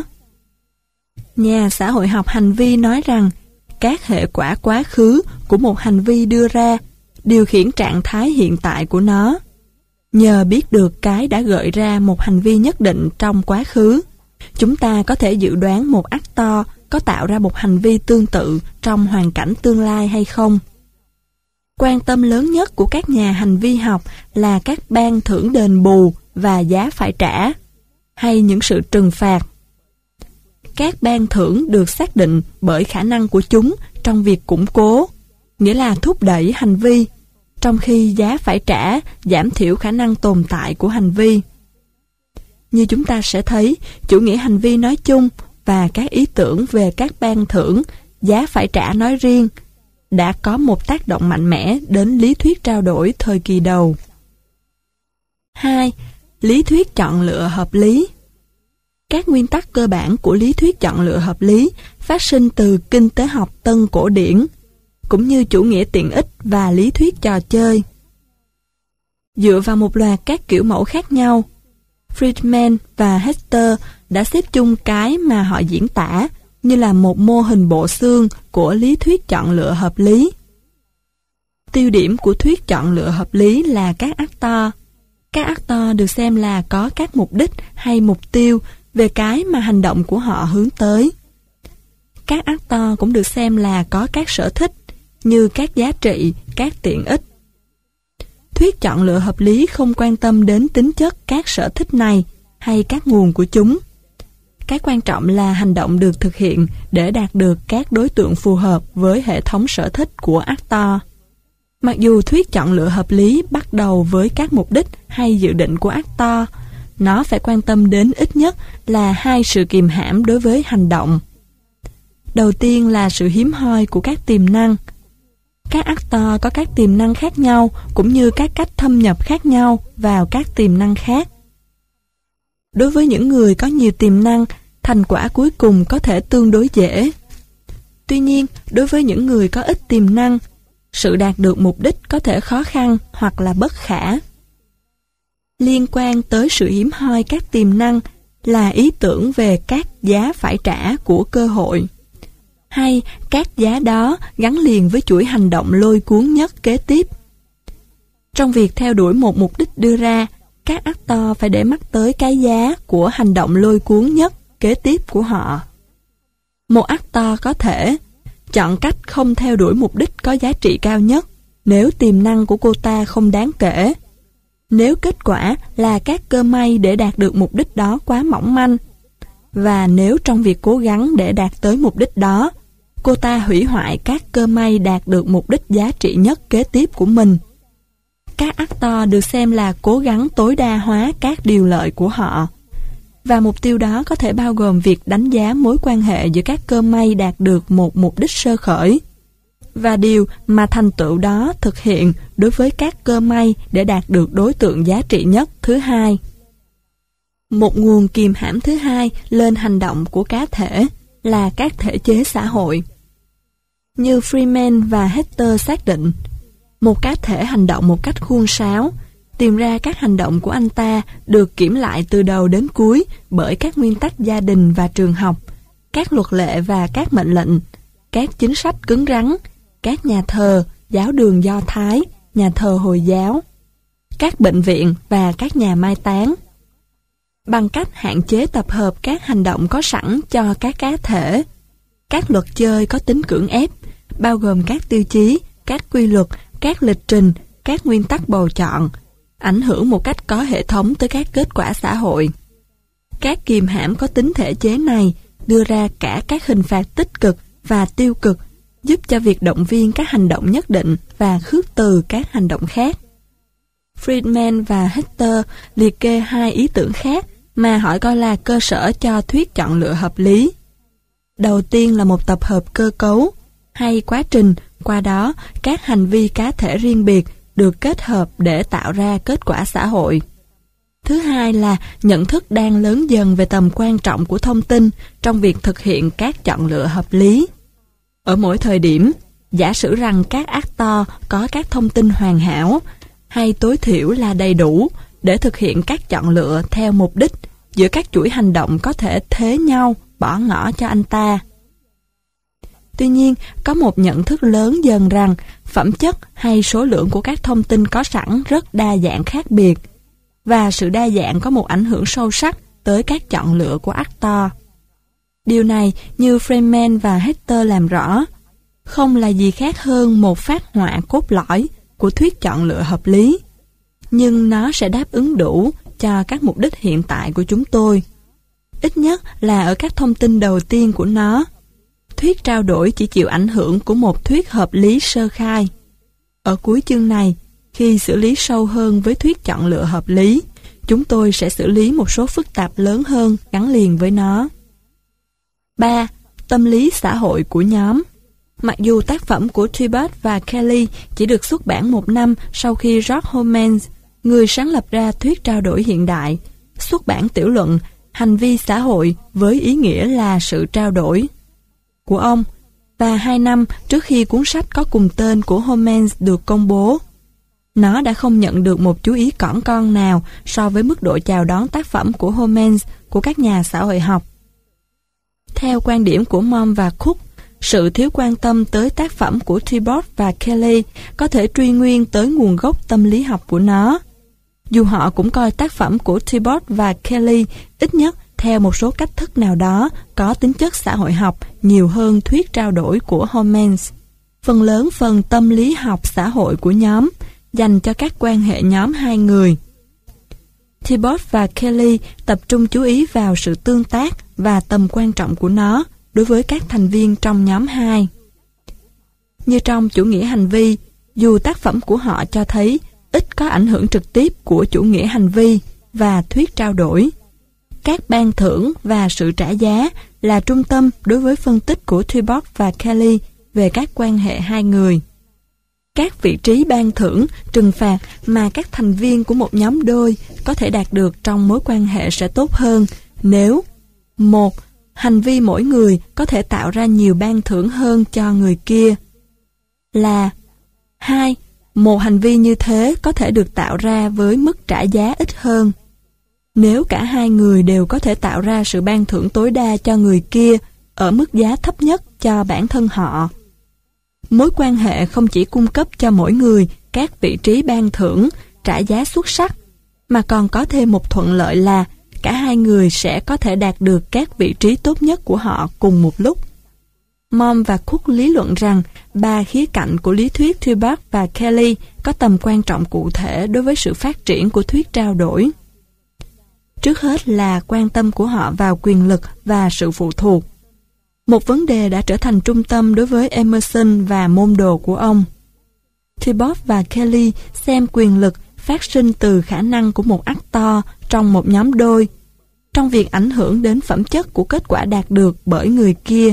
Nhà xã hội học hành vi nói rằng các hệ quả quá khứ của một hành vi đưa ra điều khiển trạng thái hiện tại của nó. Nhờ biết được cái đã gợi ra một hành vi nhất định trong quá khứ, chúng ta có thể dự đoán một actor có tạo ra một hành vi tương tự trong hoàn cảnh tương lai hay không. Quan tâm lớn nhất của các nhà hành vi học là các ban thưởng đền bù và giá phải trả, hay những sự trừng phạt. Các ban thưởng được xác định bởi khả năng của chúng trong việc củng cố, nghĩa là thúc đẩy hành vi, trong khi giá phải trả giảm thiểu khả năng tồn tại của hành vi. Như chúng ta sẽ thấy, chủ nghĩa hành vi nói chung và các ý tưởng về các ban thưởng giá phải trả nói riêng, đã có một tác động mạnh mẽ đến lý thuyết trao đổi thời kỳ đầu. 2. Lý thuyết chọn lựa hợp lý. Các nguyên tắc cơ bản của lý thuyết chọn lựa hợp lý phát sinh từ kinh tế học tân cổ điển, cũng như chủ nghĩa tiện ích và lý thuyết trò chơi. Dựa vào một loạt các kiểu mẫu khác nhau, Friedman và Hester đã xếp chung cái mà họ diễn tả như là một mô hình bộ xương của lý thuyết chọn lựa hợp lý. Tiêu điểm của thuyết chọn lựa hợp lý là các actor. Các actor được xem là có các mục đích hay mục tiêu về cái mà hành động của họ hướng tới. Các actor cũng được xem là có các sở thích như các giá trị, các tiện ích. Thuyết chọn lựa hợp lý không quan tâm đến tính chất các sở thích này hay các nguồn của chúng. Cái quan trọng là hành động được thực hiện để đạt được các đối tượng phù hợp với hệ thống sở thích của actor. Mặc dù thuyết chọn lựa hợp lý bắt đầu với các mục đích hay dự định của actor, nó phải quan tâm đến ít nhất là hai sự kìm hãm đối với hành động. Đầu tiên là sự hiếm hoi của các tiềm năng. Các actor có các tiềm năng khác nhau cũng như các cách thâm nhập khác nhau vào các tiềm năng khác. Đối với những người có nhiều tiềm năng, thành quả cuối cùng có thể tương đối dễ. Tuy nhiên, đối với những người có ít tiềm năng, sự đạt được mục đích có thể khó khăn hoặc là bất khả. Liên quan tới sự hiếm hoi các tiềm năng là ý tưởng về các giá phải trả của cơ hội, hay các giá đó gắn liền với chuỗi hành động lôi cuốn nhất kế tiếp. Trong việc theo đuổi một mục đích đưa ra, các actor phải để mắt tới cái giá của hành động lôi cuốn nhất kế tiếp của họ. Một actor có thể chọn cách không theo đuổi mục đích có giá trị cao nhất nếu tiềm năng của cô ta không đáng kể, nếu kết quả là các cơ may để đạt được mục đích đó quá mỏng manh, và nếu trong việc cố gắng để đạt tới mục đích đó, cô ta hủy hoại các cơ may đạt được mục đích giá trị nhất kế tiếp của mình. Các actor được xem là cố gắng tối đa hóa các điều lợi của họ, và mục tiêu đó có thể bao gồm việc đánh giá mối quan hệ giữa các cơ may đạt được một mục đích sơ khởi, và điều mà thành tựu đó thực hiện đối với các cơ may để đạt được đối tượng giá trị nhất thứ hai. Một nguồn kìm hãm thứ hai lên hành động của cá thể là các thể chế xã hội. Như Freeman và Hester xác định, một cá thể hành động một cách khuôn sáo, tìm ra các hành động của anh ta được kiểm lại từ đầu đến cuối bởi các nguyên tắc gia đình và trường học, các luật lệ và các mệnh lệnh, các chính sách cứng rắn, các nhà thờ, giáo đường Do Thái, nhà thờ Hồi giáo, các bệnh viện và các nhà mai táng. Bằng cách hạn chế tập hợp các hành động có sẵn cho các cá thể, các luật chơi có tính cưỡng ép, bao gồm các tiêu chí, các quy luật, các lịch trình, các nguyên tắc bầu chọn, ảnh hưởng một cách có hệ thống tới các kết quả xã hội. Các kìm hãm có tính thể chế này đưa ra cả các hình phạt tích cực và tiêu cực, giúp cho việc động viên các hành động nhất định và khước từ các hành động khác. Friedman và Hester liệt kê hai ý tưởng khác mà họ coi là cơ sở cho thuyết chọn lựa hợp lý. Đầu tiên là một tập hợp cơ cấu, hay quá trình, qua đó các hành vi cá thể riêng biệt được kết hợp để tạo ra kết quả xã hội. Thứ hai là nhận thức đang lớn dần về tầm quan trọng của thông tin trong việc thực hiện các chọn lựa hợp lý. Ở mỗi thời điểm, giả sử rằng các actor có các thông tin hoàn hảo, hay tối thiểu là đầy đủ, để thực hiện các chọn lựa theo mục đích giữa các chuỗi hành động có thể thế nhau bỏ ngỏ cho anh ta. Tuy nhiên, có một nhận thức lớn dần rằng phẩm chất hay số lượng của các thông tin có sẵn rất đa dạng khác biệt, và sự đa dạng có một ảnh hưởng sâu sắc tới các chọn lựa của actor. Điều này, như Freeman và Hester làm rõ, không là gì khác hơn một phác họa cốt lõi của thuyết chọn lựa hợp lý, nhưng nó sẽ đáp ứng đủ cho các mục đích hiện tại của chúng tôi. Ít nhất là ở các thông tin đầu tiên của nó, thuyết trao đổi chỉ chịu ảnh hưởng của một thuyết hợp lý sơ khai. Ở cuối chương này, khi xử lý sâu hơn với thuyết chọn lựa hợp lý, chúng tôi sẽ xử lý một số phức tạp lớn hơn gắn liền với nó. 3. tâm lý xã hội của nhóm. Mặc dù tác phẩm của Tibbott và Kelly chỉ được xuất bản 1 năm sau khi George Homans, người sáng lập ra thuyết trao đổi hiện đại, xuất bản tiểu luận Hành vi xã hội với ý nghĩa là sự trao đổi của ông, và 2 năm trước khi cuốn sách có cùng tên của Homans được công bố. Nó đã không nhận được một chú ý cỏn con nào so với mức độ chào đón tác phẩm của Homans của các nhà xã hội học. Theo quan điểm của Mom và Cook, sự thiếu quan tâm tới tác phẩm của Tibbott và Kelly có thể truy nguyên tới nguồn gốc tâm lý học của nó. Dù họ cũng coi tác phẩm của Tibbott và Kelly ít nhất theo một số cách thức nào đó có tính chất xã hội học nhiều hơn thuyết trao đổi của Homans. Phần lớn phần tâm lý học xã hội của nhóm dành cho các quan hệ nhóm hai người. Tibbott và Kelly tập trung chú ý vào sự tương tác và tầm quan trọng của nó đối với các thành viên trong nhóm 2. Như trong chủ nghĩa hành vi, dù tác phẩm của họ cho thấy ít có ảnh hưởng trực tiếp của chủ nghĩa hành vi và thuyết trao đổi, các ban thưởng và sự trả giá là trung tâm đối với phân tích của Tibbott và Kelly về các quan hệ hai người. Các vị trí ban thưởng, trừng phạt mà các thành viên của một nhóm đôi có thể đạt được trong mối quan hệ sẽ tốt hơn nếu: 1. Hành vi mỗi người có thể tạo ra nhiều ban thưởng hơn cho người kia. Là 2. Một hành vi như thế có thể được tạo ra với mức trả giá ít hơn. Nếu cả hai người đều có thể tạo ra sự ban thưởng tối đa cho người kia ở mức giá thấp nhất cho bản thân họ. Mối quan hệ không chỉ cung cấp cho mỗi người các vị trí ban thưởng, trả giá xuất sắc, mà còn có thêm một thuận lợi là cả hai người sẽ có thể đạt được các vị trí tốt nhất của họ cùng một lúc. Mom và Cook lý luận rằng 3 khía cạnh của lý thuyết Tibbott và Kelly có tầm quan trọng cụ thể đối với sự phát triển của thuyết trao đổi. Trước hết là quan tâm của họ vào quyền lực và sự phụ thuộc. Một vấn đề đã trở thành trung tâm đối với Emerson và môn đồ của ông. Tibbott và Kelly xem quyền lực phát sinh từ khả năng của một actor trong một nhóm đôi, trong việc ảnh hưởng đến phẩm chất của kết quả đạt được bởi người kia.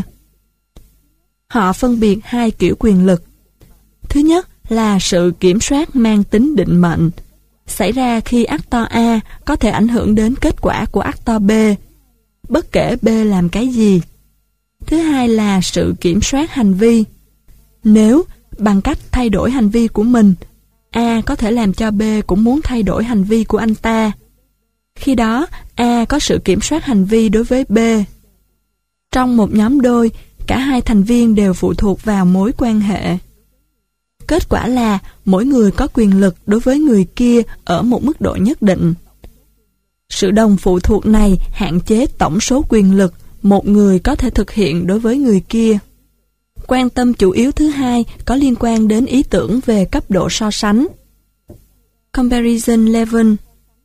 Họ phân biệt 2 kiểu quyền lực. Thứ nhất là sự kiểm soát mang tính định mệnh, xảy ra khi actor A có thể ảnh hưởng đến kết quả của actor B, bất kể B làm cái gì. Thứ hai là sự kiểm soát hành vi. Nếu bằng cách thay đổi hành vi của mình, A có thể làm cho B cũng muốn thay đổi hành vi của anh ta. Khi đó, A có sự kiểm soát hành vi đối với B. Trong một nhóm đôi, cả hai thành viên đều phụ thuộc vào mối quan hệ. Kết quả là mỗi người có quyền lực đối với người kia ở một mức độ nhất định. Sự đồng phụ thuộc này hạn chế tổng số quyền lực một người có thể thực hiện đối với người kia. Quan tâm chủ yếu thứ hai có liên quan đến ý tưởng về cấp độ so sánh. Comparison level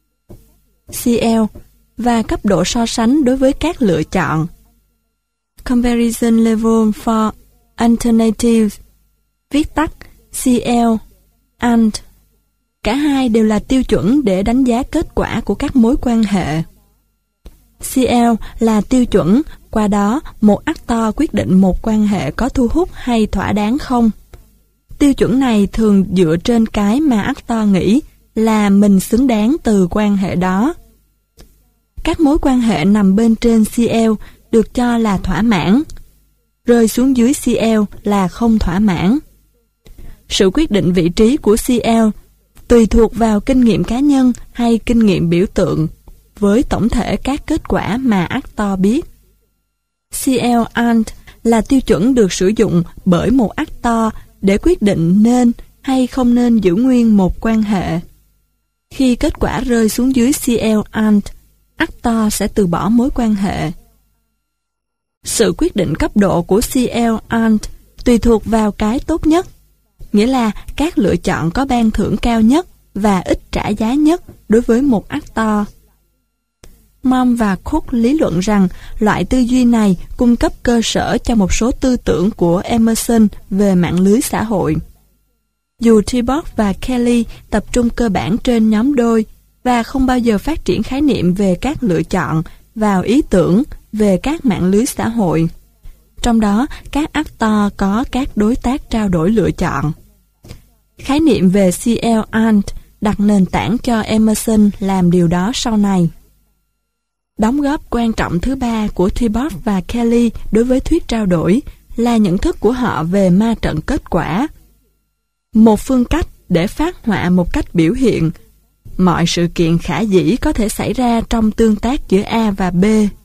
(CL) và cấp độ so sánh đối với các lựa chọn. Comparison level for alternatives, viết tắt CL and. Cả hai đều là tiêu chuẩn để đánh giá kết quả của các mối quan hệ. CL là tiêu chuẩn, qua đó một actor quyết định một quan hệ có thu hút hay thỏa đáng không. Tiêu chuẩn này thường dựa trên cái mà actor nghĩ là mình xứng đáng từ quan hệ đó. Các mối quan hệ nằm bên trên CL được cho là thỏa mãn, rơi xuống dưới CL là không thỏa mãn. Sự quyết định vị trí của CL tùy thuộc vào kinh nghiệm cá nhân hay kinh nghiệm biểu tượng, với tổng thể các kết quả mà actor biết. CL and là tiêu chuẩn được sử dụng bởi một actor để quyết định nên hay không nên giữ nguyên một quan hệ. Khi kết quả rơi xuống dưới CL and, actor sẽ từ bỏ mối quan hệ. Sự quyết định cấp độ của CL and tùy thuộc vào cái tốt nhất, nghĩa là các lựa chọn có ban thưởng cao nhất và ít trả giá nhất đối với một actor. Mom và Cook lý luận rằng loại tư duy này cung cấp cơ sở cho một số tư tưởng của Emerson về mạng lưới xã hội. Dù Tibbott và Kelly tập trung cơ bản trên nhóm đôi và không bao giờ phát triển khái niệm về các lựa chọn vào ý tưởng về các mạng lưới xã hội, trong đó các actor có các đối tác trao đổi lựa chọn. Khái niệm về C.L. Ant đặt nền tảng cho Emerson làm điều đó sau này. Đóng góp quan trọng thứ ba của Thibaut và Kelly đối với thuyết trao đổi là nhận thức của họ về ma trận kết quả. Một phương cách để phát họa một cách biểu hiện mọi sự kiện khả dĩ có thể xảy ra trong tương tác giữa A và B.